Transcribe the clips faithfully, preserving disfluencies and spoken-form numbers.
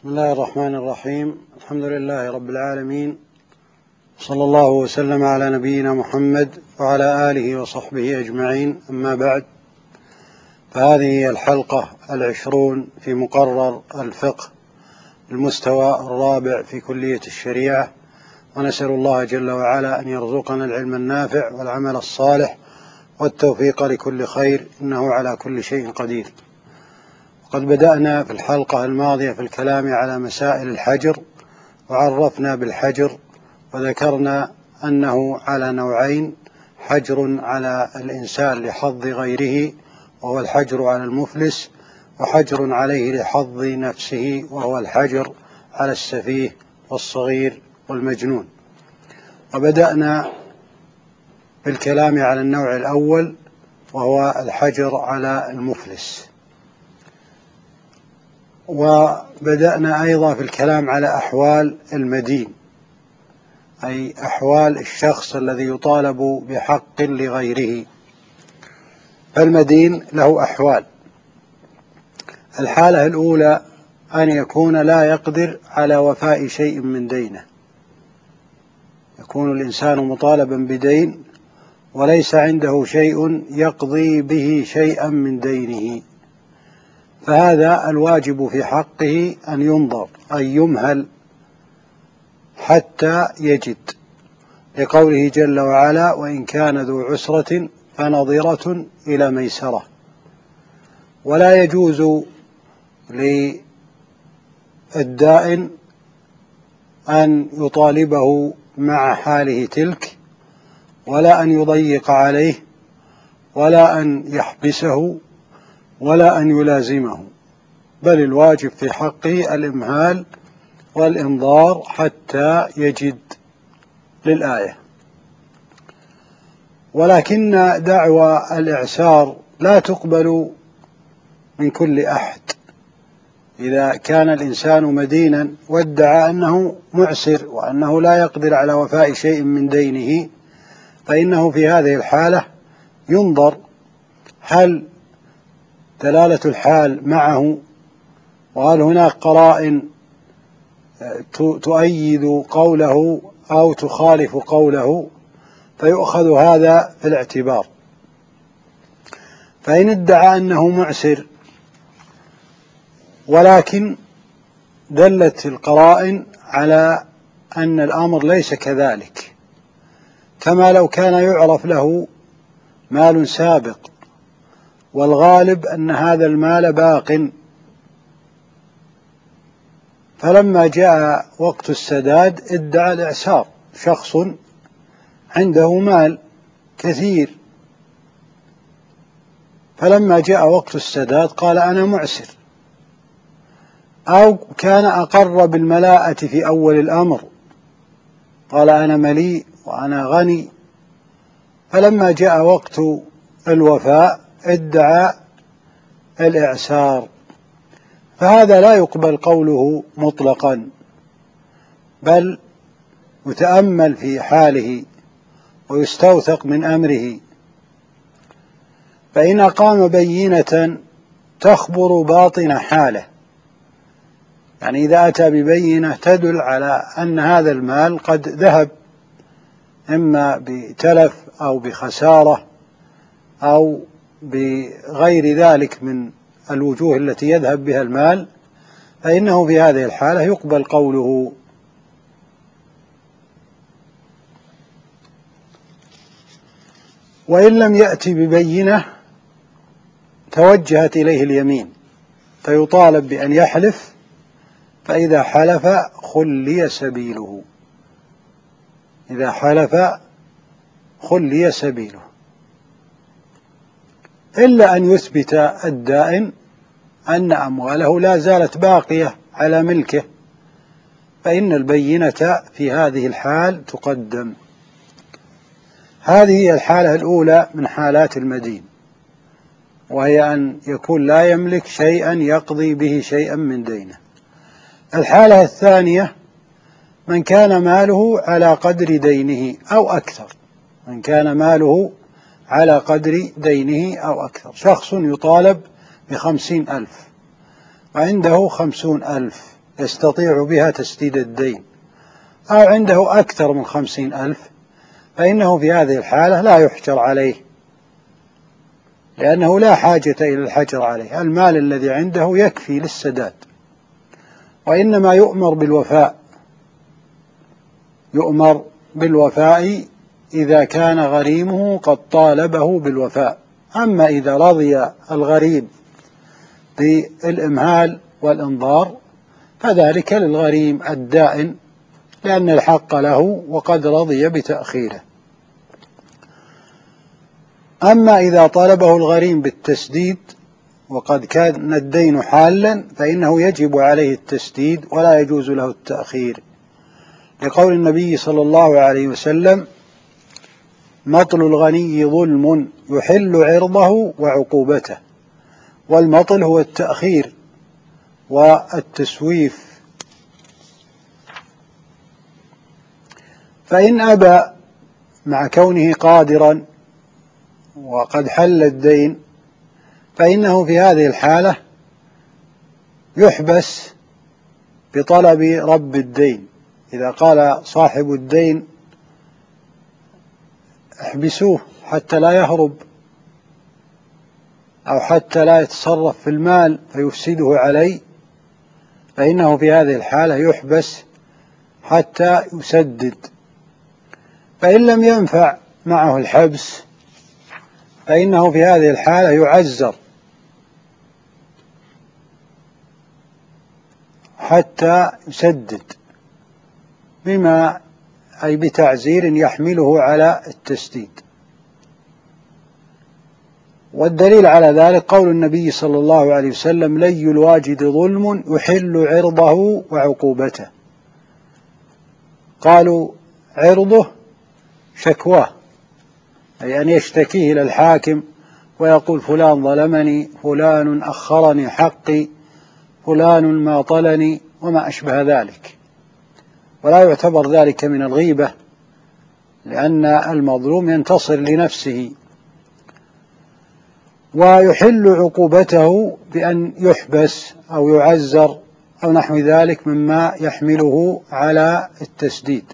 بسم الله الرحمن الرحيم. الحمد لله رب العالمين، صلى الله وسلم على نبينا محمد وعلى آله وصحبه أجمعين. أما بعد، فهذه هي الحلقة العشرون في مقرر الفقه المستوى الرابع في كلية الشريعة، ونسأل الله جل وعلا أن يرزقنا العلم النافع والعمل الصالح والتوفيق لكل خير، إنه على كل شيء قدير. قد بدأنا في الحلقة الماضية في الكلام على مسائل الحجر، وعرفنا بالحجر وذكرنا أنه على نوعين: حجر على الإنسان لحظ غيره وهو الحجر على المفلس، وحجر عليه لحظ نفسه وهو الحجر على السفيه والصغير والمجنون. وبدأنا بالكلام على النوع الأول وهو الحجر على المفلس، وبدأنا أيضا في الكلام على أحوال المدين، أي أحوال الشخص الذي يطالب بحق لغيره. فالمدين له أحوال: الحالة الأولى أن يكون لا يقدر على وفاء شيء من دينه، يكون الإنسان مطالبا بدين وليس عنده شيء يقضي به شيئا من دينه، فهذا الواجب في حقه أن ينظر، أن يمهل حتى يجد، لقوله جل وعلا: وإن كان ذو عسرة فنظرة إلى ميسرة. ولا يجوز للدائن أن يطالبه مع حاله تلك، ولا أن يضيق عليه، ولا أن يحبسه، ولا أن يلازمه، بل الواجب في حقه الإمهال والإنظار حتى يجد للآية. ولكن دعوى الإعسار لا تقبل من كل أحد. إذا كان الإنسان مدينا وادعى أنه معسر وأنه لا يقدر على وفاء شيء من دينه، فإنه في هذه الحالة ينظر هل دلالة الحال معه، وهل هناك قرائن تؤيد قوله أو تخالف قوله، فيؤخذ هذا في الاعتبار. فإن ادعى أنه معسر ولكن دلت القرائن على أن الأمر ليس كذلك، كما لو كان يعرف له مال سابق والغالب أن هذا المال باق، فلما جاء وقت السداد ادعى الإعسار. شخص عنده مال كثير، فلما جاء وقت السداد قال أنا معسر. أو كان أقر بالملاءة في أول الأمر، قال أنا مليء وأنا غني، فلما جاء وقت الوفاء ادعى الإعسار، فهذا لا يقبل قوله مطلقا، بل يتأمل في حاله ويستوثق من أمره. فإن أقام بينة تخبر باطن حاله، يعني إذا أتى ببينة تدل على أن هذا المال قد ذهب، إما بتلف أو بخسارة أو بغير ذلك من الوجوه التي يذهب بها المال، فإنه في هذه الحالة يقبل قوله. وإن لم يأتي ببينة توجهت إليه اليمين، فيطالب بأن يحلف، فإذا حلف خلي سبيله، إذا حلف خلي سبيله، إلا أن يثبت الدائن أن أمواله لا زالت باقية على ملكه، فإن البينة في هذه الحال تقدم. هذه هي الحالة الأولى من حالات المدين، وهي أن يكون لا يملك شيئا يقضي به شيئا من دينه. الحالة الثانية: من كان ماله على قدر دينه أو أكثر، من كان ماله على قدر دينه أو أكثر. شخص يطالب بخمسين ألف وعنده خمسون ألف، يستطيع بها تسديد الدين، أو عنده أكثر من خمسين ألف، فإنه في هذه الحالة لا يحجر عليه، لأنه لا حاجة إلى الحجر عليه، المال الذي عنده يكفي للسداد، وإنما يؤمر بالوفاء يؤمر بالوفاء إذا كان غريمه قد طالبه بالوفاء. أما إذا رضي الغريم بالإمهال والإنظار فذلك للغريم الدائن، لأن الحق له وقد رضي بتأخيره. أما إذا طالبه الغريم بالتسديد وقد كان الدين حالا فإنه يجب عليه التسديد ولا يجوز له التأخير، لقول النبي صلى الله عليه وسلم: مطل الغني ظلم يحل عرضه وعقوبته. والمطل هو التأخير والتسويف. فإن أبى مع كونه قادرا وقد حل الدين فإنه في هذه الحالة يحبس بطلب رب الدين. إذا قال صاحب الدين: احبسوه حتى لا يهرب أو حتى لا يتصرف في المال فيفسده علي، فإنه في هذه الحالة يحبس حتى يسدد. فإن لم ينفع معه الحبس فإنه في هذه الحالة يعزر حتى يسدد، بما أي بتعزير يحمله على التسديد. والدليل على ذلك قول النبي صلى الله عليه وسلم: لي الواجد ظلم يحل عرضه وعقوبته. قالوا: عرضه شكواه، أي أن يشتكيه إلى الحاكم ويقول: فلان ظلمني، فلان أخرني حقي، فلان ماطلني، وما أشبه ذلك. ولا يعتبر ذلك من الغيبة، لأن المظلوم ينتصر لنفسه. ويحل عقوبته بأن يحبس أو يعزر أو نحو ذلك مما يحمله على التسديد.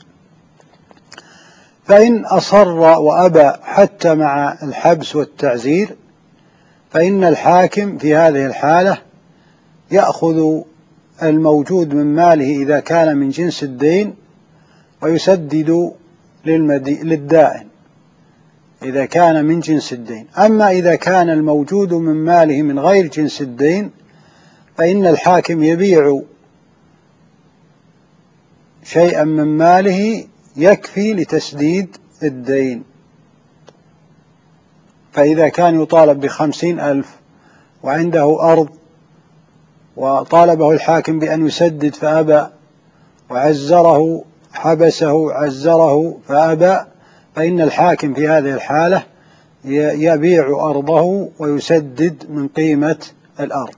فإن أصر وأبى حتى مع الحبس والتعزير فإن الحاكم في هذه الحالة يأخذ الموجود من ماله إذا كان من جنس الدين ويسدد للدائن إذا كان من جنس الدين. أما إذا كان الموجود من ماله من غير جنس الدين فإن الحاكم يبيع شيئا من ماله يكفي لتسديد الدين. فإذا كان يطالب بخمسين ألف وعنده أرض وطالبه الحاكم بأن يسدد فأبى، وعزره حبسه عزره فأبى، فإن الحاكم في هذه الحالة يبيع أرضه ويسدد من قيمة الأرض.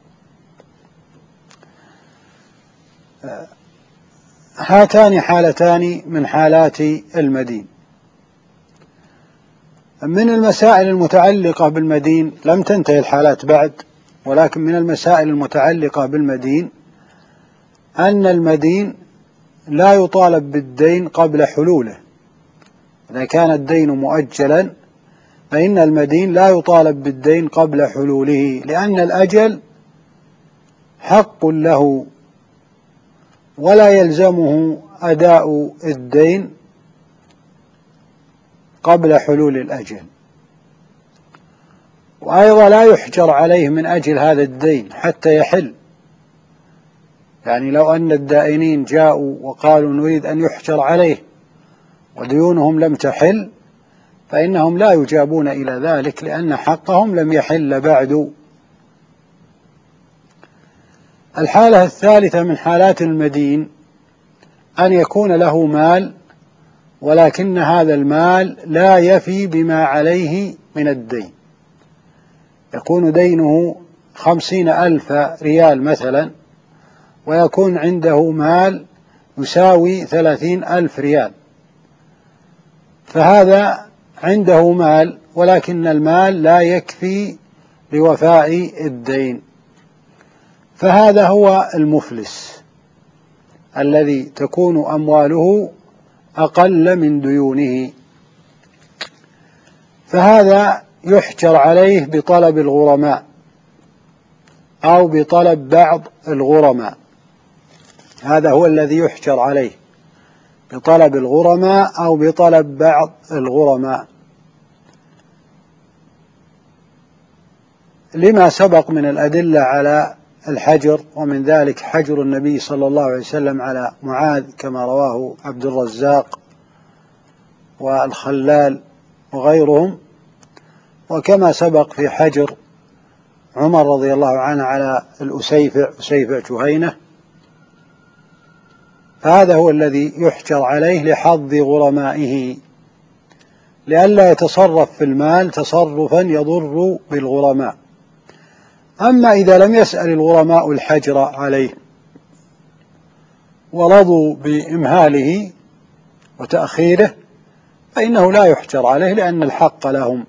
هاتان حالتان من حالات المدين. من المسائل المتعلقة بالمدين لم تنتهي الحالات بعد، ولكن من المسائل المتعلقة بالمدين أن المدين لا يطالب بالدين قبل حلوله. إذا كان الدين مؤجلا فإن المدين لا يطالب بالدين قبل حلوله، لأن الأجل حق له ولا يلزمه أداء الدين قبل حلول الأجل. وأيضا لا يحجر عليه من أجل هذا الدين حتى يحل. يعني لو أن الدائنين جاءوا وقالوا نريد أن يحجر عليه وديونهم لم تحل فإنهم لا يجابون إلى ذلك، لأن حقهم لم يحل بعد. الحالة الثالثة من حالات المدين أن يكون له مال ولكن هذا المال لا يفي بما عليه من الدين. يكون دينه خمسين ألف ريال مثلا، ويكون عنده مال يساوي ثلاثين ألف ريال، فهذا عنده مال ولكن المال لا يكفي لوفاء الدين، فهذا هو المفلس. الذي تكون أمواله أقل من ديونه، فهذا يحجر عليه بطلب الغرماء أو بطلب بعض الغرماء. هذا هو الذي يحجر عليه، بطلب الغرماء أو بطلب بعض الغرماء، لما سبق من الأدلة على الحجر، ومن ذلك حجر النبي صلى الله عليه وسلم على معاذ كما رواه عبد الرزاق والخلال وغيرهم، وكما سبق في حجر عمر رضي الله عنه على الأسيفع أسيفع جهينة. فهذا هو الذي يحجر عليه لحظ غرمائه، لئلا يتصرف في المال تصرفا يضر بالغرماء. أما إذا لم يسأل الغرماء الحجر عليه ورضوا بإمهاله وتأخيره فإنه لا يحجر عليه، لأن الحق لهم.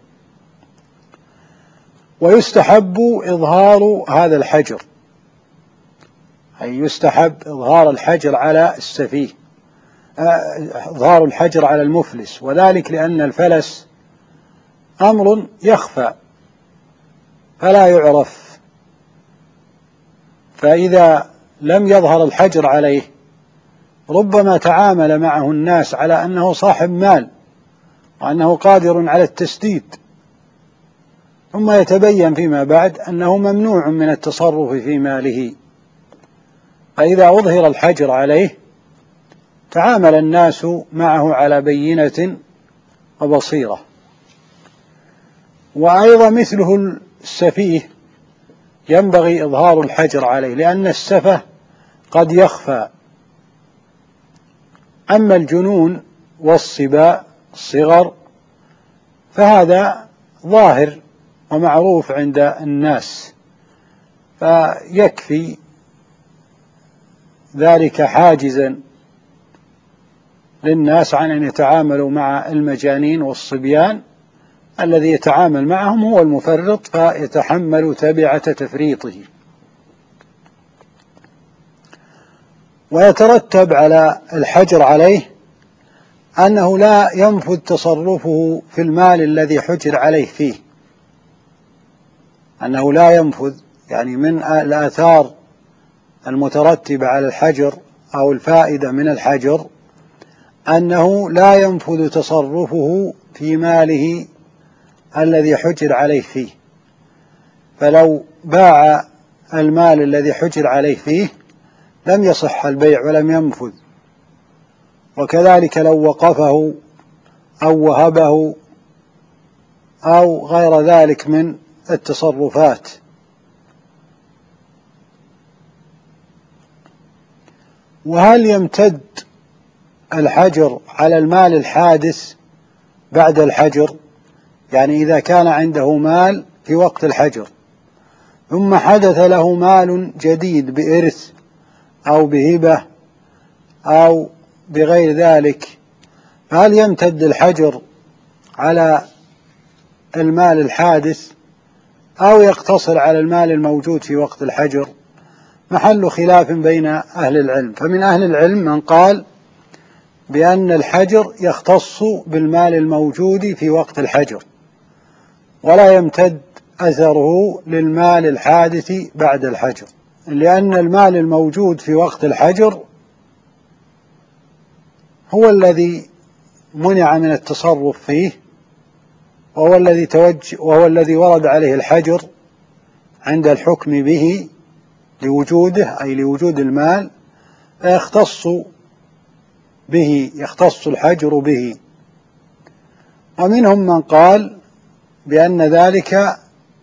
ويستحب إظهار هذا الحجر، أي يستحب إظهار الحجر على السفيه، إظهار الحجر على المفلس، وذلك لأن الفلس أمر يخفى فلا يعرف، فإذا لم يظهر الحجر عليه ربما تعامل معه الناس على أنه صاحب مال وأنه قادر على التسديد، ثم يتبين فيما بعد أنه ممنوع من التصرف في ماله. فإذا أظهر الحجر عليه تعامل الناس معه على بينة وبصيرة. وأيضا مثله السفيه ينبغي إظهار الحجر عليه، لأن السفه قد يخفى. أما الجنون والصبا الصغر فهذا ظاهر ومعروف عند الناس، فيكفي ذلك حاجزا للناس عن أن يتعاملوا مع المجانين والصبيان. الذي يتعامل معهم هو المفرط فيتحمل تبعة تفريطه. ويترتب على الحجر عليه أنه لا ينفذ تصرفه في المال الذي حجر عليه فيه، أنه لا ينفذ، يعني من الآثار المترتبة على الحجر أو الفائدة من الحجر أنه لا ينفذ تصرفه في ماله الذي حجر عليه فيه. فلو باع المال الذي حجر عليه فيه لم يصح البيع ولم ينفذ، وكذلك لو وقفه أو وهبه أو غير ذلك من التصرفات. وهل يمتد الحجر على المال الحادث بعد الحجر؟ يعني إذا كان عنده مال في وقت الحجر ثم حدث له مال جديد بإرث أو بهبة أو بغير ذلك، فهل يمتد الحجر على المال الحادث أو يقتصر على المال الموجود في وقت الحجر؟ محل خلاف بين أهل العلم. فمن أهل العلم من قال بأن الحجر يختص بالمال الموجود في وقت الحجر ولا يمتد أثره للمال الحادث بعد الحجر، لأن المال الموجود في وقت الحجر هو الذي منع من التصرف فيه، وهو الذي توجه وهو الذي ورد عليه الحجر عند الحكم به لوجوده، أي لوجود المال، فيختص به يختص الحجر به. ومنهم من قال بأن ذلك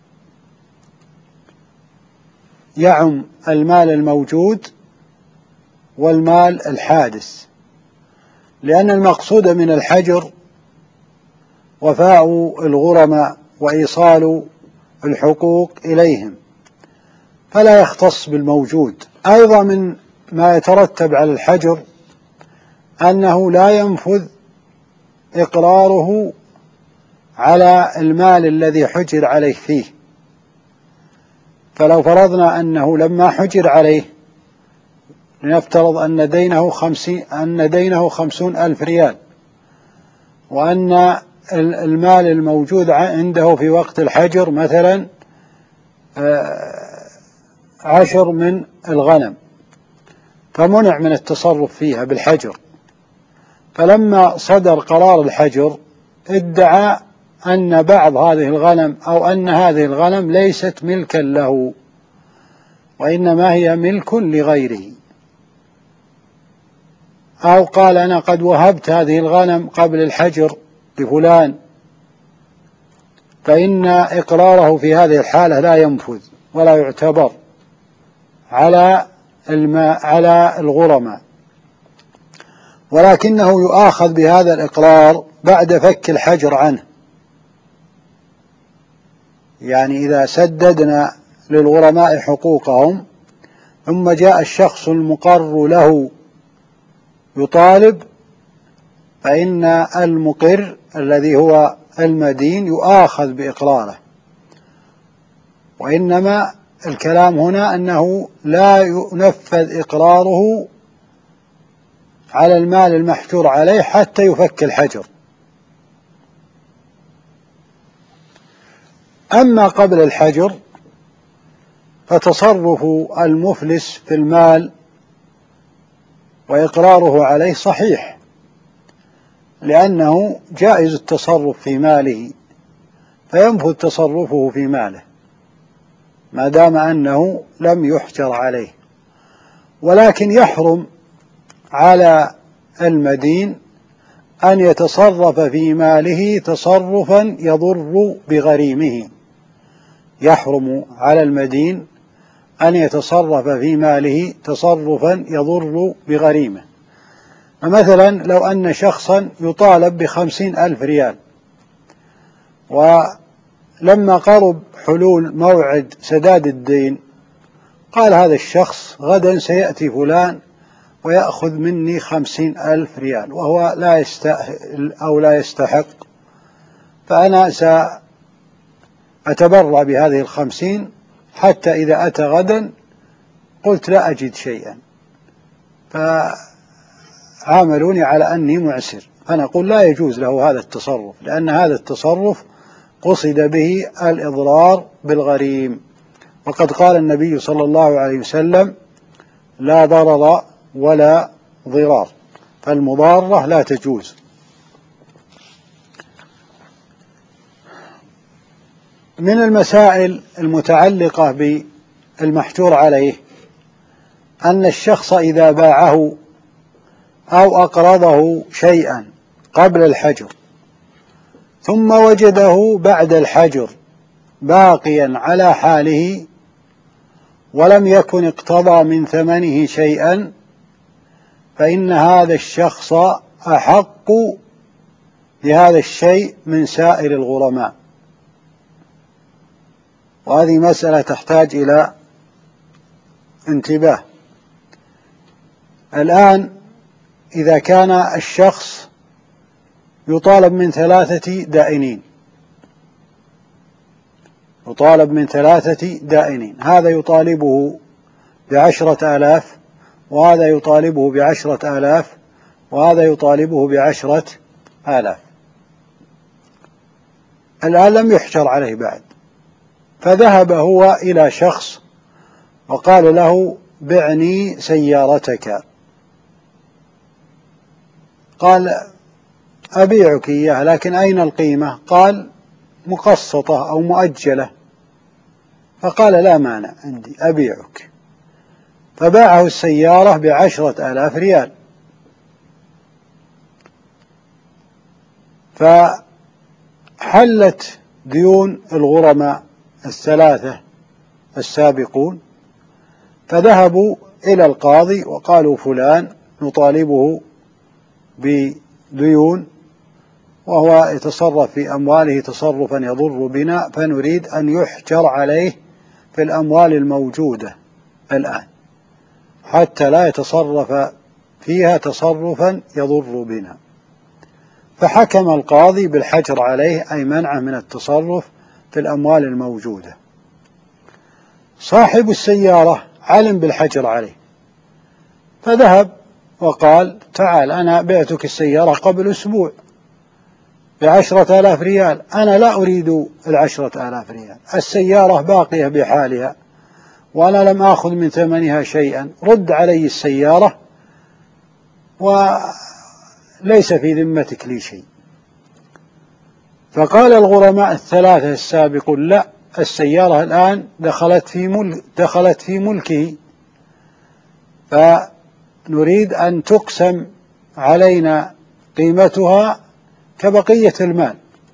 يعم المال الموجود والمال الحادث، لأن المقصود من الحجر وفاء الغرماء وإيصال الحقوق إليهم، فلا يختص بالموجود. أيضا من ما يترتب على الحجر أنه لا ينفذ إقراره على المال الذي حجر عليه فيه. فلو فرضنا أنه لما حجر عليه لنفترض أن دينه خمسين أن دينه خمسون ألف ريال، وأن المال الموجود عنده في وقت الحجر مثلا عشر من الغنم، فمنع من التصرف فيها بالحجر. فلما صدر قرار الحجر ادعى أن بعض هذه الغنم أو أن هذه الغنم ليست ملكا له، وإنما هي ملك لغيره، أو قال أنا قد وهبت هذه الغنم قبل الحجر لفلان، فإن إقراره في هذه الحالة لا ينفذ ولا يعتبر على الماء على الغرماء، ولكنه يؤاخذ بهذا الإقرار بعد فك الحجر عنه. يعني إذا سددنا للغرماء حقوقهم ثم جاء الشخص المقر له يطالب، فإن المقر الذي هو المدين يؤاخذ بإقراره، وإنما الكلام هنا أنه لا ينفذ إقراره على المال المحجور عليه حتى يفك الحجر. أما قبل الحجر فتصرف المفلس في المال وإقراره عليه صحيح، لأنه جائز التصرف في ماله، فينفذ تصرفه في ماله ما دام أنه لم يحجر عليه. ولكن يحرم على المدين أن يتصرف في ماله تصرفا يضر بغريمه، يحرم على المدين أن يتصرف في ماله تصرفا يضر بغريمه. فمثلا لو أن شخصا يطالب بخمسين ألف ريال، ولما قرب حلول موعد سداد الدين قال هذا الشخص غدا سيأتي فلان ويأخذ مني خمسين ألف ريال وهو لا يستأهل أو لا يستحق، فأنا سأتبرع بهذه الخمسين حتى إذا أتى غدا قلت لا أجد شيئا فعاملوني على أني معسر، فنقول لا يجوز له هذا التصرف، لأن هذا التصرف قصد به الإضرار بالغريم. وقد قال النبي صلى الله عليه وسلم لا ضرر ولا ضرار، فالمضارة لا تجوز. من المسائل المتعلقة بالمحجور عليه أن الشخص إذا باعه أو أقرضه شيئا قبل الحجر ثم وجده بعد الحجر باقيا على حاله ولم يكن اقتضى من ثمنه شيئا، فإن هذا الشخص أحق بهذا الشيء من سائر الغرماء. وهذه مسألة تحتاج إلى انتباه. الآن إذا كان الشخص يطالب من ثلاثة دائنين يطالب من ثلاثة دائنين هذا يطالبه بعشرة آلاف، وهذا يطالبه بعشرة آلاف، وهذا يطالبه بعشرة آلاف. الآن لم يحجر عليه بعد، فذهب هو إلى شخص وقال له بعني سيارتك، قال أبيعك إياها لكن أين القيمة؟ قال مقسطة أو مؤجلة، فقال لا مانع عندي أبيعك، فباعه السيارة بعشرة آلاف ريال. فحلت ديون الغرماء الثلاثة السابقون، فذهبوا إلى القاضي وقالوا فلان نطالبه بديون وهو يتصرف في أمواله تصرفا يضر بنا، فنريد أن يحجر عليه في الأموال الموجودة الآن حتى لا يتصرف فيها تصرفا يضر بنا. فحكم القاضي بالحجر عليه، أي منعه من التصرف في الأموال الموجودة. صاحب السيارة علم بالحجر عليه، فذهب وقال تعال أنا بعتك السيارة قبل أسبوع بعشرة آلاف ريال، أنا لا أريد العشرة آلاف ريال، السيارة باقية بحالها وأنا لم آخذ من ثمنها شيئا، رد علي السيارة وليس في ذمتك لي شيء. فقال الغرماء الثلاثة السابقون لا، السيارة الآن دخلت في ملك دخلت في ملكه، فنريد أن تقسم علينا قيمتها كبقية المال.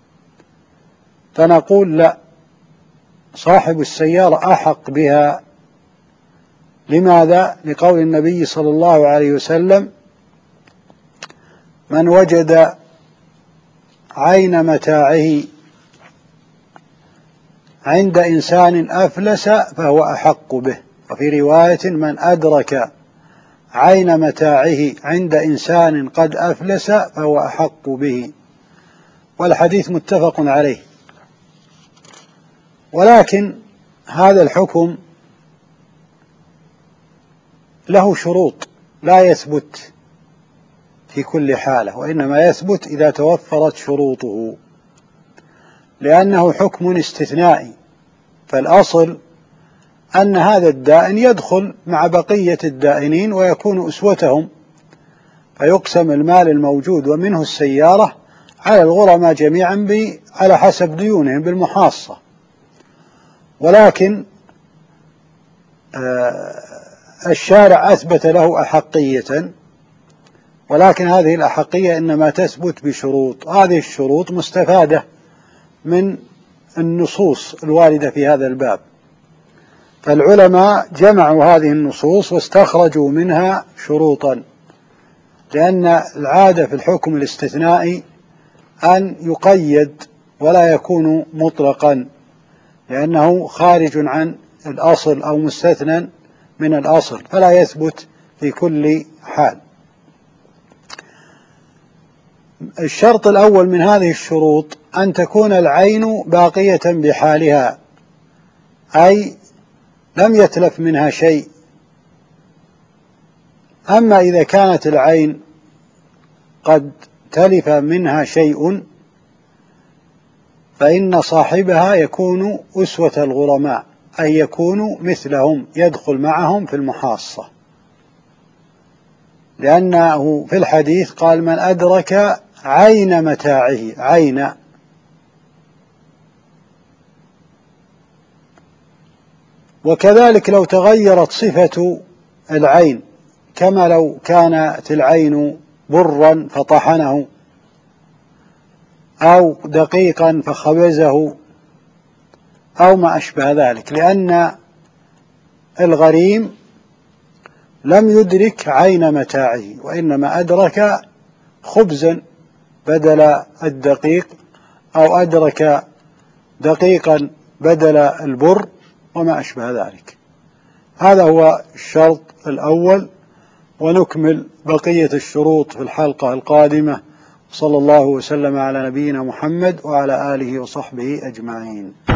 فنقول لا، صاحب السيارة أحق بها. لماذا؟ لقول النبي صلى الله عليه وسلم: من وجد عين متاعه عند إنسان أفلس فهو أحق به. وفي رواية: من أدرك عين متاعه عند إنسان قد أفلس فهو أحق به. والحديث متفق عليه. ولكن هذا الحكم له شروط، لا يثبت في كل حالة، وإنما يثبت إذا توفرت شروطه، لأنه حكم استثنائي. فالأصل أن هذا الدائن يدخل مع بقية الدائنين ويكون أسوتهم، فيقسم المال الموجود ومنه السيارة على الغرماء جميعا على حسب ديونهم بالمحاصة. ولكن الشارع أثبت له أحقية، ولكن هذه الأحقية إنما تثبت بشروط. هذه الشروط مستفادة من النصوص الواردة في هذا الباب، فالعلماء جمعوا هذه النصوص واستخرجوا منها شروطا، لأن العادة في الحكم الاستثنائي أن يقيد ولا يكون مطلقا، لأنه خارج عن الأصل أو مستثنى من الأصل، فلا يثبت في كل حال. الشرط الأول من هذه الشروط أن تكون العين باقية بحالها، أي لم يتلف منها شيء. أما إذا كانت العين قد تلف منها شيء فإن صاحبها يكون أسوة الغرماء، أي يكون مثلهم، يدخل معهم في المحاصة، لأنه في الحديث قال: من أدرك عين متاعه، عين. وكذلك لو تغيرت صفة العين، كما لو كانت العين برا فطحنه أو دقيقا فخبزه أو ما أشبه ذلك، لأن الغريم لم يدرك عين متاعه، وإنما أدرك خبزا بدل الدقيق، أو أدرك دقيقا بدل البر وما أشبه ذلك. هذا هو الشرط الأول، ونكمل بقية الشروط في الحلقة القادمة. صلى الله وسلم على نبينا محمد وعلى آله وصحبه أجمعين.